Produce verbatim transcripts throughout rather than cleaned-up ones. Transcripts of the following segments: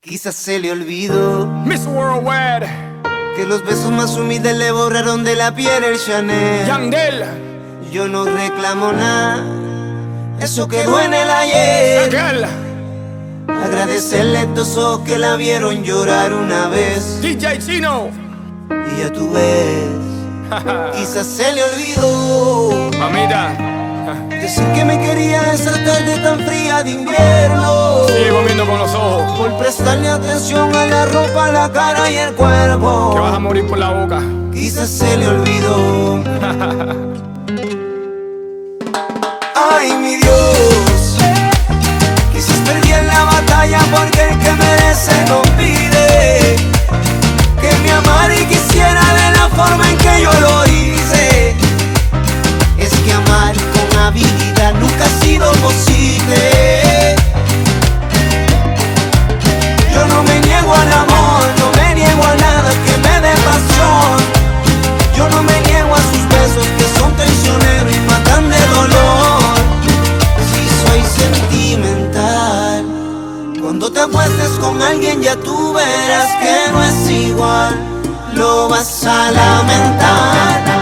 Quizás se le olvidó Miss Worldwide, que los besos más humildes le borraron de la piel el Chanel. Yandel, Yo no reclamo nada, eso quedó en el ayer. Raquel, Agradecerle a estos ojos que la vieron llorar una vez. D J Chino, Y ya tú ves, quizás se le olvidó mamita, decir que me quería esa tarde tan fría de invierno. sigo viendo con los ojos, Por prestarle atención a la ropa, la cara y el cuerpo. que vas a morir por la boca. Quizás se le olvidó. Ay, mi Dios, quizás perdí en la batalla porque el que merece no pide que me amara y quisiera de la forma en que yo lo hice. Es que amar con habilidad nunca ha sido posible. Yo no me niego al amor, no me niego a nada que me dé pasión. Yo no me niego a sus besos que son traicioneros y matan de dolor. Si soy sentimental, cuando te acuestes con alguien ya tú verás que no es igual. Lo vas a lamentar.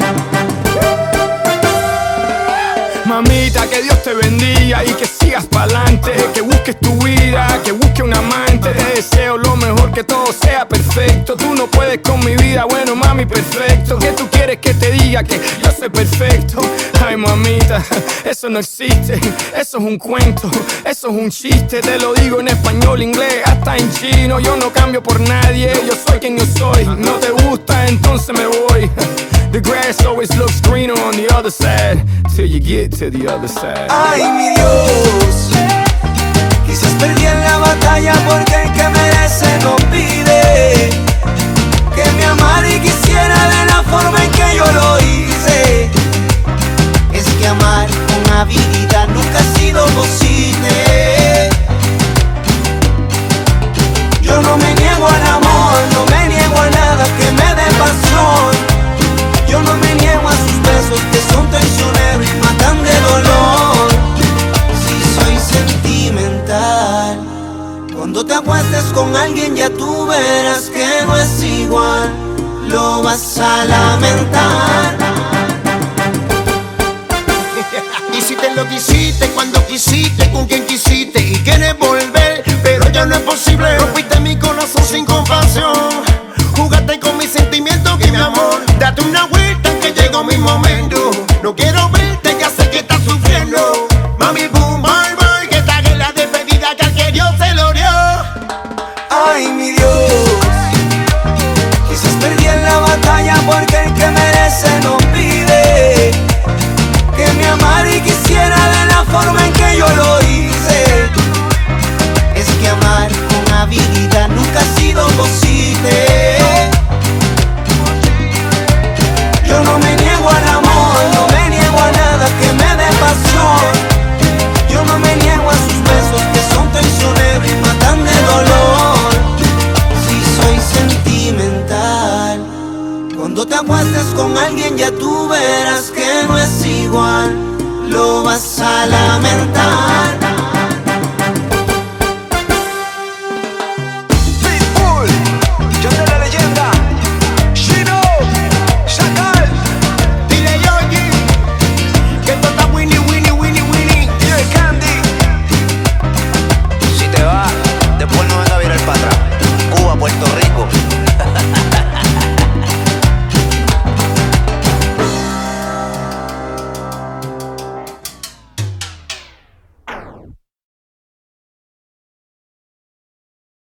Mamita, que Dios te bendiga y que sigas pa'lante, que busques tu vida, que busques un amante. Te deseo lo mejor, que todo sea perfecto. Tú no puedes con mi vida, bueno mami, perfecto. ¿Qué tú quieres que te diga? Que yo soy perfecto. Ay mamita, eso no existe, eso es un cuento, eso es un chiste. Te lo digo en español, inglés, hasta en chino. Yo no cambio por nadie, yo soy quien yo soy. No te gusta, entonces me voy. The grass always looks greener on the other side, till you get to the other side. Ay, mi Dios, quizás perdí en la batalla porque el que merece no pide que me amara y quisiera de la forma en que yo lo hice. Es que amar con habilidad nunca ha sido posible. Yo no me niego al amor, no me niego a nada que me dé pasión. Yo no me niego a sus besos que son traicioneros y matan de dolor. Si soy sentimental, cuando te acuestes con alguien ya tú verás que no es igual. Lo vas a lamentar. Hiciste lo que hiciste, cuando quisiste, con quien quisiste y quieres volver, pero ya no es posible. Rompiste mi corazón sin compasión, jugaste con mis sentimientos y mi amor. Date una vuelta que llegó mi momento. No quiero verte, ya sé que estás sufriendo. Mami, boom, bye, bye, que esta es la despedida que al que Dios se lo dio. Ay, mi Dios, quizás perdí en la batalla porque el que merece no pide que me amara y quisiera de la forma en que yo lo hice. Es que amar con habilidad nunca ha sido posible.